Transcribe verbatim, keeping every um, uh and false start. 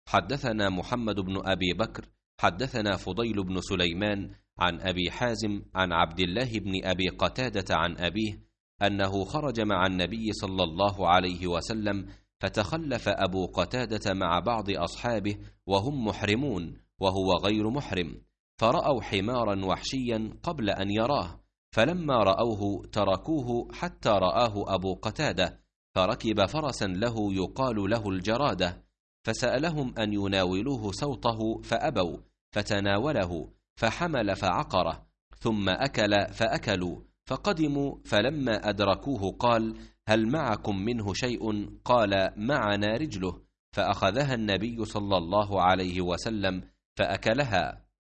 حدثنا محمد بن أبي بكر حدثنا فضيل بن سليمان عن أبي حازم عن عبد الله بن أبي قتادة عن أبيه أنه خرج مع النبي صلى الله عليه وسلم، فتخلف أبو قتادة مع بعض أصحابه وهم محرمون وهو غير محرم، فرأوا حمارا وحشيا قبل أن يراه، فلما رأوه تركوه حتى رآه أبو قتادة، فركب فرسا له يقال له الجرادة، فسألهم أن يناولوه سوطه فأبوا، فتناوله فحمل فعقره، ثم أكل فأكلوا، فقدموا، فلما أدركوه قال: هل معكم منه شيء؟ قال: معنا رجله، فأخذها النبي صلى الله عليه وسلم فأكلها.